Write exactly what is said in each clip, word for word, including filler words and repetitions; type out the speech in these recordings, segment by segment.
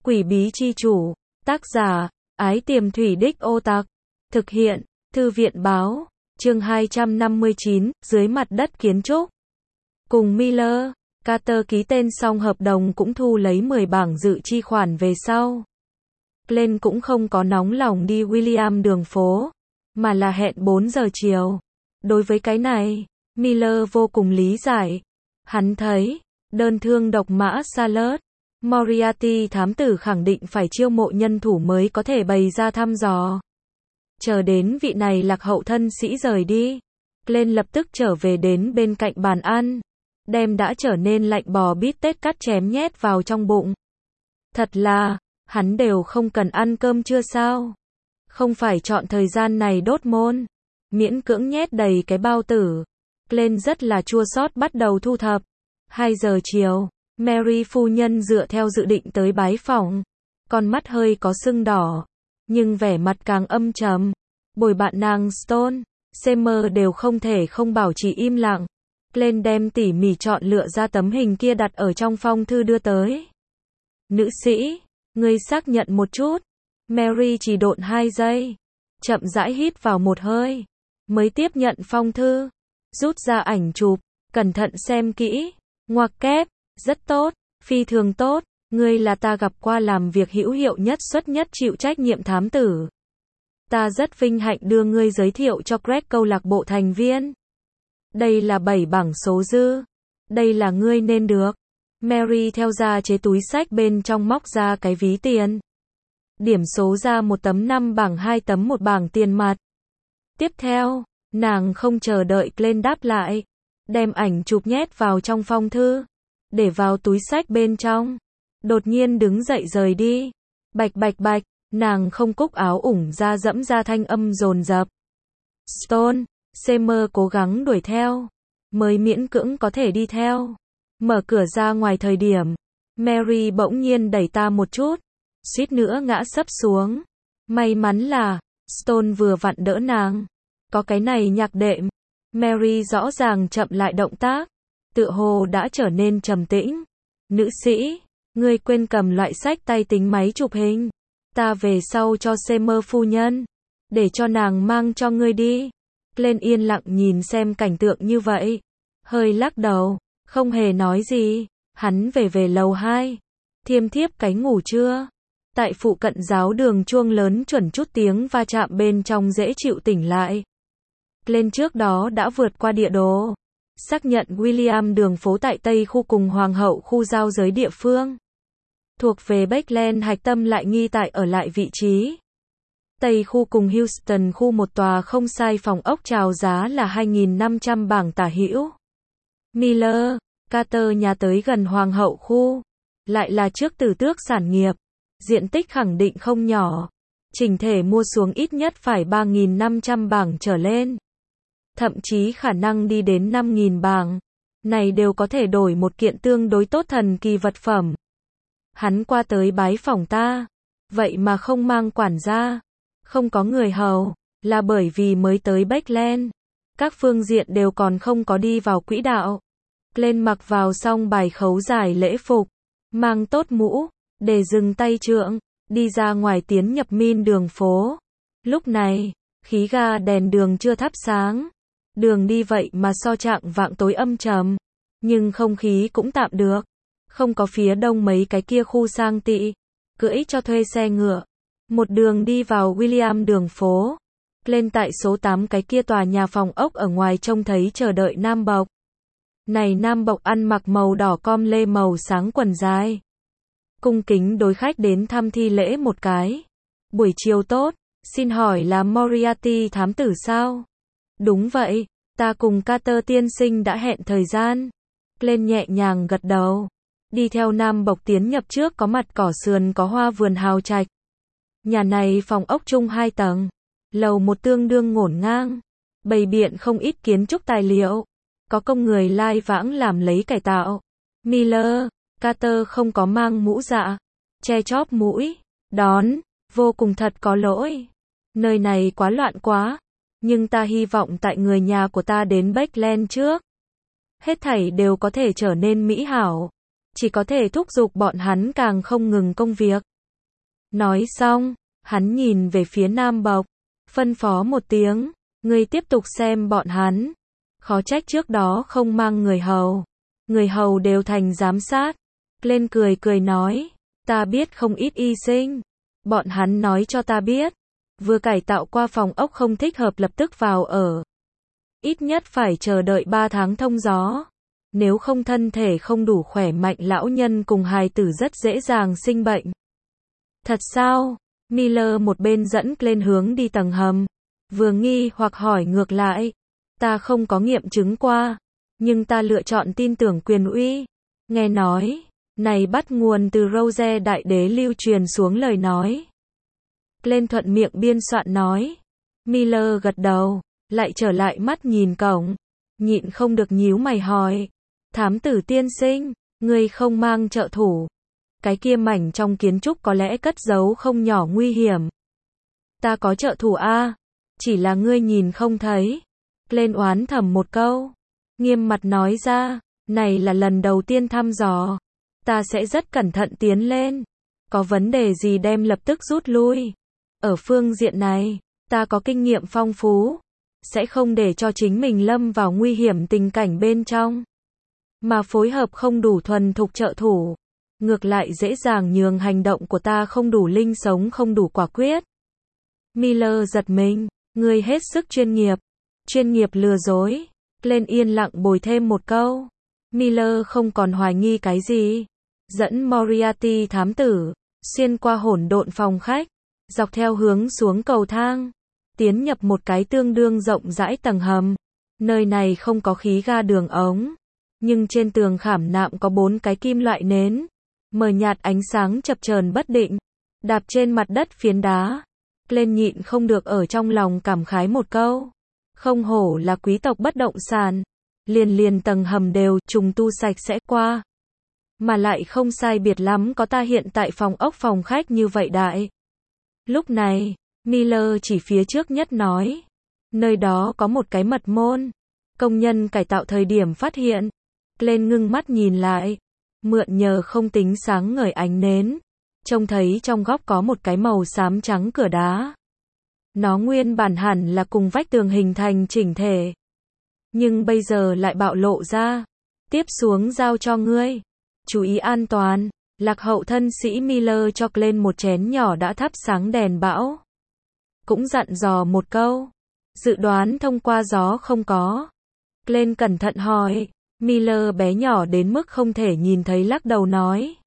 Quỷ bí chi chủ, tác giả, Ái Tiềm Thủy Đích Ô Tặc, thực hiện, Thư viện báo, chương hai trăm năm mươi chín, dưới mặt đất kiến trúc. Cùng Miller, Carter ký tên xong hợp đồng cũng thu lấy mười bảng dự chi khoản về sau. Glenn cũng không có nóng lòng đi William đường phố, mà là hẹn bốn giờ chiều. Đối với cái này, Miller vô cùng lý giải. Hắn thấy, đơn thương độc mã Charlotte, Moriarty thám tử khẳng định phải chiêu mộ nhân thủ mới có thể bày ra thăm dò. Chờ đến vị này lạc hậu thân sĩ rời đi, Glenn lập tức trở về đến bên cạnh bàn ăn, đem đã trở nên lạnh bò bít tết cắt chém nhét vào trong bụng. Thật là, hắn đều không cần ăn cơm trưa sao? Không phải chọn thời gian này đốt môn, miễn cưỡng nhét đầy cái bao tử. Glenn rất là chua xót bắt đầu thu thập. Hai giờ chiều, Mary phu nhân dựa theo dự định tới bái phỏng. Con mắt hơi có sưng đỏ, nhưng vẻ mặt càng âm trầm. Bồi bạn nàng Stone, Seymour đều không thể không bảo trì im lặng. Glenn đem tỉ mỉ chọn lựa ra tấm hình kia đặt ở trong phong thư đưa tới. Nữ sĩ, ngươi xác nhận một chút. Mary chỉ độn hai giây, chậm rãi hít vào một hơi, mới tiếp nhận phong thư, rút ra ảnh chụp, cẩn thận xem kỹ, ngoặc kép, rất tốt, phi thường tốt, ngươi là ta gặp qua làm việc hữu hiệu nhất xuất nhất chịu trách nhiệm thám tử. Ta rất vinh hạnh đưa ngươi giới thiệu cho Greg câu lạc bộ thành viên. Đây là bảy bảng số dư. Đây là ngươi nên được. Mary theo ra chế túi xách bên trong móc ra cái ví tiền. Điểm số ra một tấm năm bảng hai tấm một bảng tiền mặt. Tiếp theo, nàng không chờ đợi Glenn đáp lại, đem ảnh chụp nhét vào trong phong thư, để vào túi xách bên trong. Đột nhiên đứng dậy rời đi. Bạch bạch bạch, nàng không cúc áo ủng ra dẫm ra thanh âm dồn dập. Stone, Seymour cố gắng đuổi theo, mới miễn cưỡng có thể đi theo. Mở cửa ra ngoài thời điểm, Mary bỗng nhiên đẩy ta một chút, suýt nữa ngã sấp xuống. May mắn là, Stone vừa vặn đỡ nàng. Có cái này nhạc đệm. Mary rõ ràng chậm lại động tác, tựa hồ đã trở nên trầm tĩnh. Nữ sĩ, ngươi quên cầm loại sách tay tính máy chụp hình. Ta về sau cho Seymour phu nhân, để cho nàng mang cho ngươi đi. Glenn yên lặng nhìn xem cảnh tượng như vậy, hơi lắc đầu, không hề nói gì. Hắn về về lầu hai, thiêm thiếp cái ngủ trưa. Tại phụ cận giáo đường chuông lớn chuẩn chút tiếng va chạm bên trong dễ chịu tỉnh lại. Glenn trước đó đã vượt qua địa đồ, xác nhận William đường phố tại Tây khu cùng Hoàng hậu khu giao giới địa phương. Thuộc về Backland hạch tâm lại nghi tại ở lại vị trí. Tây khu cùng Houston khu một tòa không sai phòng ốc chào giá là hai nghìn năm trăm bảng tả hữu. Miller, Carter nhà tới gần Hoàng hậu khu, lại là trước tử tước sản nghiệp. Diện tích khẳng định không nhỏ. Chỉnh thể mua xuống ít nhất phải ba nghìn năm trăm bảng trở lên. Thậm chí khả năng đi đến năm nghìn bảng. Này đều có thể đổi một kiện tương đối tốt thần kỳ vật phẩm. Hắn qua tới bái phỏng ta. Vậy mà không mang quản gia. Không có người hầu. Là bởi vì mới tới Backland. Các phương diện đều còn không có đi vào quỹ đạo. Glenn mặc vào xong bài khấu giải lễ phục. Mang tốt mũ. Để dừng tay trượng. Đi ra ngoài tiến nhập min đường phố. Lúc này, khí ga đèn đường chưa thắp sáng. Đường đi vậy mà so trạng vạng tối âm trầm. Nhưng không khí cũng tạm được. Không có phía đông mấy cái kia khu sang tị. Cưỡi cho thuê xe ngựa. Một đường đi vào William đường phố. Lên tại số tám cái kia tòa nhà phòng ốc ở ngoài trông thấy chờ đợi Nam Bộc. Này Nam Bộc ăn mặc màu đỏ com lê màu sáng quần dài. Cung kính đối khách đến thăm thi lễ một cái. Buổi chiều tốt, xin hỏi là Moriarty thám tử sao? Đúng vậy, ta cùng Carter tiên sinh đã hẹn thời gian. Glenn nhẹ nhàng gật đầu. Đi theo Nam Bộc tiến nhập trước có mặt cỏ sườn có hoa vườn hào trạch. Nhà này phòng ốc chung hai tầng. Lầu một tương đương ngổn ngang. Bày biện không ít kiến trúc tài liệu. Có công người lai vãng làm lấy cải tạo. Miller, Carter không có mang mũ dạ. Che chóp mũi. Đón, vô cùng thật có lỗi. Nơi này quá loạn quá. Nhưng ta hy vọng tại người nhà của ta đến Backland trước. Hết thảy đều có thể trở nên mỹ hảo. Chỉ có thể thúc giục bọn hắn càng không ngừng công việc. Nói xong, hắn nhìn về phía Nam Bộc, phân phó một tiếng, ngươi tiếp tục xem bọn hắn. Khó trách trước đó không mang người hầu. Người hầu đều thành giám sát. Lên cười cười nói, ta biết không ít y sinh. Bọn hắn nói cho ta biết, vừa cải tạo qua phòng ốc không thích hợp lập tức vào ở. Ít nhất phải chờ đợi ba tháng thông gió. Nếu không thân thể không đủ khỏe mạnh lão nhân cùng hài tử rất dễ dàng sinh bệnh. Thật sao? Miller một bên dẫn lên hướng đi tầng hầm. Vừa nghi hoặc hỏi ngược lại. Ta không có nghiệm chứng qua. Nhưng ta lựa chọn tin tưởng quyền uy. Nghe nói, này bắt nguồn từ Rose đại đế lưu truyền xuống lời nói. Lên thuận miệng biên soạn nói. Miller gật đầu, lại trở lại mắt nhìn cổng. Nhịn không được nhíu mày hỏi. Thám tử tiên sinh, ngươi không mang trợ thủ. Cái kia mảnh trong kiến trúc có lẽ cất giấu không nhỏ nguy hiểm. Ta có trợ thủ a, chỉ là ngươi nhìn không thấy. Lên oán thầm một câu. Nghiêm mặt nói ra, này là lần đầu tiên thăm dò. Ta sẽ rất cẩn thận tiến lên. Có vấn đề gì đem lập tức rút lui. Ở phương diện này, ta có kinh nghiệm phong phú. Sẽ không để cho chính mình lâm vào nguy hiểm tình cảnh bên trong. Mà phối hợp không đủ thuần thục trợ thủ. Ngược lại dễ dàng nhường hành động của ta không đủ linh sống không đủ quả quyết. Miller giật mình, ngươi hết sức chuyên nghiệp. Chuyên nghiệp lừa dối. Lên yên lặng bồi thêm một câu. Miller không còn hoài nghi cái gì. Dẫn Moriarty thám tử, xuyên qua hỗn độn phòng khách, dọc theo hướng xuống cầu thang, tiến nhập một cái tương đương rộng rãi tầng hầm. Nơi này không có khí ga đường ống, nhưng trên tường khảm nạm có bốn cái kim loại nến, mờ nhạt ánh sáng chập chờn bất định, đạp trên mặt đất phiến đá. Lên nhịn không được ở trong lòng cảm khái một câu. Không hổ là quý tộc bất động sản. Liền liền tầng hầm đều trùng tu sạch sẽ qua. Mà lại không sai biệt lắm có ta hiện tại phòng ốc phòng khách như vậy đại. Lúc này, Miller chỉ phía trước nhất nói. Nơi đó có một cái mật môn. Công nhân cải tạo thời điểm phát hiện. Lên ngưng mắt nhìn lại. Mượn nhờ không tính sáng ngời ánh nến. Trông thấy trong góc có một cái màu xám trắng cửa đá. Nó nguyên bản hẳn là cùng vách tường hình thành chỉnh thể. Nhưng bây giờ lại bạo lộ ra. Tiếp xuống giao cho ngươi. Chú ý an toàn. Lạc hậu thân sĩ Miller cho lên một chén nhỏ đã thắp sáng đèn bão. Cũng dặn dò một câu. Dự đoán thông qua gió không có. Lên cẩn thận hỏi. Miller bé nhỏ đến mức không thể nhìn thấy lắc đầu nói.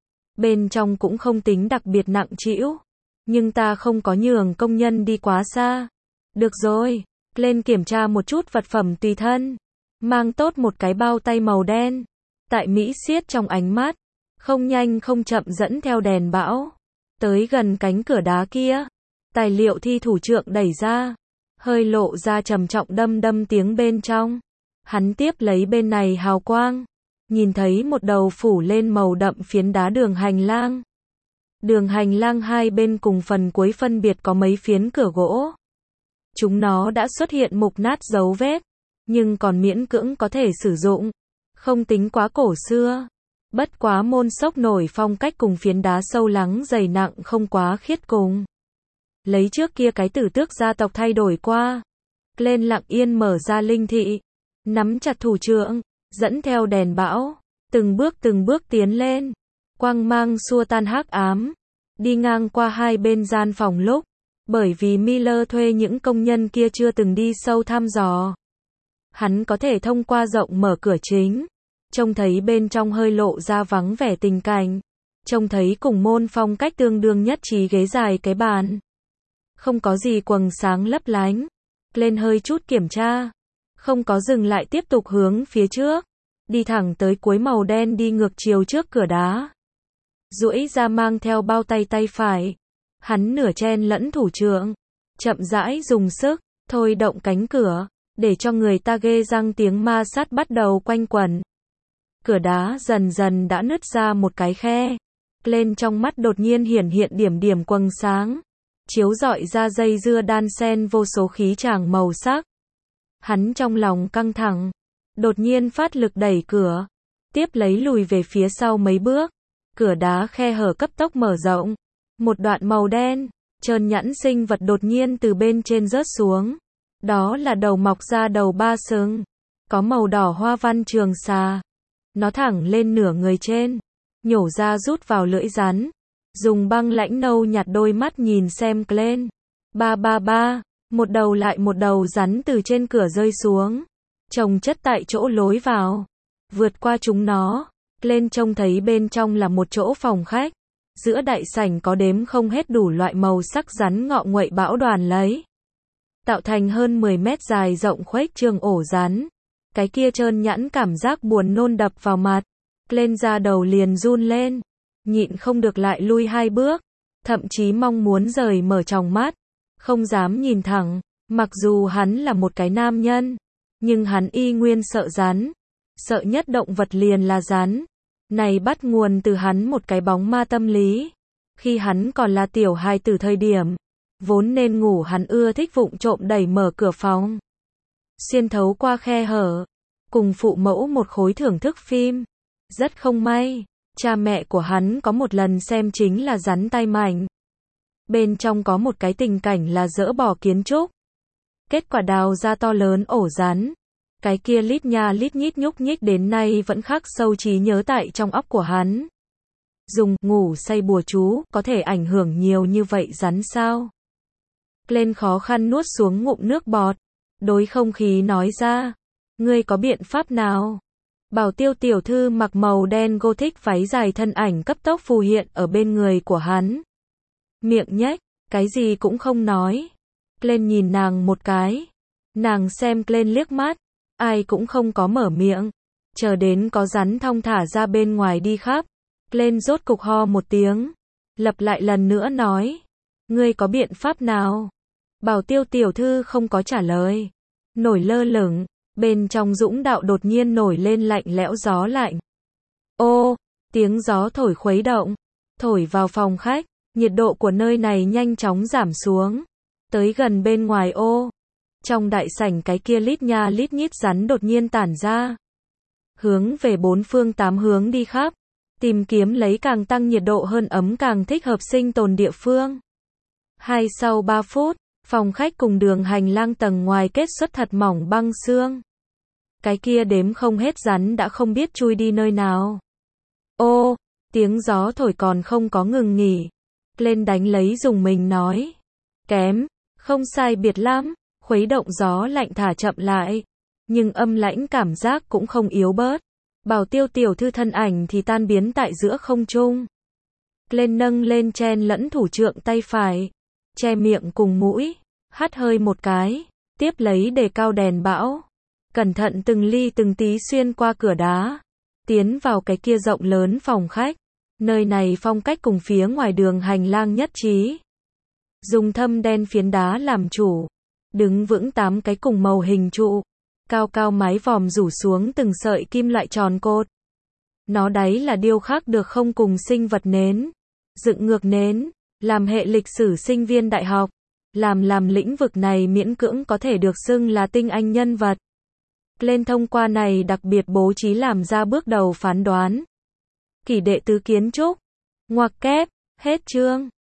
Bên trong cũng không tính đặc biệt nặng trĩu. Nhưng ta không có nhường công nhân đi quá xa. Được rồi. Lên kiểm tra một chút vật phẩm tùy thân. Mang tốt một cái bao tay màu đen. Tại Mỹ siết trong ánh mắt. Không nhanh không chậm dẫn theo đèn bão. Tới gần cánh cửa đá kia. Tài liệu thi thủ trưởng đẩy ra. Hơi lộ ra trầm trọng đâm đâm tiếng bên trong. Hắn tiếp lấy bên này hào quang. Nhìn thấy một đầu phủ lên màu đậm phiến đá đường hành lang. Đường hành lang hai bên cùng phần cuối phân biệt có mấy phiến cửa gỗ. Chúng nó đã xuất hiện mục nát dấu vết. Nhưng còn miễn cưỡng có thể sử dụng. Không tính quá cổ xưa. Bất quá môn sốc nổi phong cách cùng phiến đá sâu lắng dày nặng không quá khiết cùng. Lấy trước kia cái tử tước gia tộc thay đổi qua. Lên lặng yên mở ra linh thị. Nắm chặt thủ trưởng. Dẫn theo đèn bão. Từng bước từng bước tiến lên. Quang mang xua tan hắc ám. Đi ngang qua hai bên gian phòng lúc. Bởi vì Miller thuê những công nhân kia chưa từng đi sâu thăm dò. Hắn có thể thông qua rộng mở cửa chính. Trông thấy bên trong hơi lộ ra vắng vẻ tình cảnh. Trông thấy cùng môn phong cách tương đương nhất trí ghế dài cái bàn. Không có gì quầng sáng lấp lánh. Lên hơi chút kiểm tra. Không có dừng lại tiếp tục hướng phía trước. Đi thẳng tới cuối màu đen đi ngược chiều trước cửa đá. Duỗi ra mang theo bao tay tay phải. Hắn nửa chen lẫn thủ trưởng. Chậm rãi dùng sức. Thôi động cánh cửa. Để cho người ta ghê răng tiếng ma sát bắt đầu quanh quẩn. Cửa đá dần dần đã nứt ra một cái khe. Lên trong mắt đột nhiên hiển hiện điểm điểm quầng sáng. Chiếu rọi ra dây dưa đan xen vô số khí tràng màu sắc. Hắn trong lòng căng thẳng. Đột nhiên phát lực đẩy cửa. Tiếp lấy lùi về phía sau mấy bước. Cửa đá khe hở cấp tốc mở rộng. Một đoạn màu đen, trơn nhẵn sinh vật đột nhiên từ bên trên rớt xuống. Đó là đầu mọc ra đầu ba sừng, có màu đỏ hoa văn trường xà. Nó thẳng lên nửa người trên, nhổ ra rút vào lưỡi rắn. Dùng băng lãnh nâu nhạt đôi mắt nhìn xem Glenn. Ba ba ba, một đầu lại một đầu rắn từ trên cửa rơi xuống, chồng chất tại chỗ lối vào. Vượt qua chúng nó, Glenn trông thấy bên trong là một chỗ phòng khách. Giữa đại sảnh có đếm không hết đủ loại màu sắc rắn ngọ nguậy bão đoàn lấy, tạo thành hơn mười mét dài rộng khuếch trương ổ rắn. Cái kia trơn nhẵn cảm giác buồn nôn đập vào mặt. Glenn ra đầu liền run lên, nhịn không được lại lui hai bước, thậm chí mong muốn rời mở tròng mắt, không dám nhìn thẳng. Mặc dù hắn là một cái nam nhân, nhưng hắn y nguyên sợ rắn. Sợ nhất động vật liền là rắn. Này bắt nguồn từ hắn một cái bóng ma tâm lý. Khi hắn còn là tiểu hài tử thời điểm, vốn nên ngủ hắn ưa thích vụng trộm đẩy mở cửa phòng, xuyên thấu qua khe hở, cùng phụ mẫu một khối thưởng thức phim. Rất không may, cha mẹ của hắn có một lần xem chính là rắn tay mảnh. Bên trong có một cái tình cảnh là dỡ bỏ kiến trúc. Kết quả đào ra to lớn ổ rắn. Cái kia lít nha lít nhít nhúc nhích đến nay vẫn khắc sâu trí nhớ tại trong óc của hắn. Dùng ngủ say bùa chú có thể ảnh hưởng nhiều như vậy rắn sao? Glenn khó khăn nuốt xuống ngụm nước bọt, đối không khí nói ra, ngươi có biện pháp nào? Bảo Tiêu tiểu thư mặc màu đen gothic váy dài thân ảnh cấp tốc phù hiện ở bên người của hắn. Miệng nhếch, cái gì cũng không nói. Glenn nhìn nàng một cái. Nàng xem Glenn liếc mắt, ai cũng không có mở miệng. Chờ đến có rắn thong thả ra bên ngoài đi khắp. Glenn rốt cục ho một tiếng, lặp lại lần nữa nói, ngươi có biện pháp nào? Bảo Tiêu tiểu thư không có trả lời. Nổi lơ lửng, bên trong dũng đạo đột nhiên nổi lên lạnh lẽo gió lạnh. Ô, tiếng gió thổi khuấy động, thổi vào phòng khách, nhiệt độ của nơi này nhanh chóng giảm xuống. Tới gần bên ngoài ô, trong đại sảnh cái kia lít nha lít nhít rắn đột nhiên tản ra, hướng về bốn phương tám hướng đi khắp, tìm kiếm lấy càng tăng nhiệt độ hơn ấm càng thích hợp sinh tồn địa phương. Hai sau ba phút, phòng khách cùng đường hành lang tầng ngoài kết xuất thật mỏng băng xương. Cái kia đếm không hết rắn đã không biết chui đi nơi nào. Ô, tiếng gió thổi còn không có ngừng nghỉ. Lên đánh lấy dùng mình nói. Kém, không sai biệt lắm, khuấy động gió lạnh thả chậm lại. Nhưng âm lãnh cảm giác cũng không yếu bớt. Bảo Tiêu tiểu thư thân ảnh thì tan biến tại giữa không trung. Lên nâng lên chen lẫn thủ trượng tay phải, che miệng cùng mũi, hắt hơi một cái, tiếp lấy đề cao đèn bão. Cẩn thận từng ly từng tí xuyên qua cửa đá, tiến vào cái kia rộng lớn phòng khách. Nơi này phong cách cùng phía ngoài đường hành lang nhất trí. Dùng thâm đen phiến đá làm chủ, đứng vững tám cái cùng màu hình trụ, cao cao mái vòm rủ xuống từng sợi kim loại tròn cột. Nó đáy là điêu khắc được không cùng sinh vật nến, dựng ngược nến, làm hệ lịch sử sinh viên đại học, làm làm lĩnh vực này miễn cưỡng có thể được xưng là tinh anh nhân vật. Lên thông qua này đặc biệt bố trí làm ra bước đầu phán đoán. Kỷ đệ tứ kiến trúc, ngoặc kép, hết chương.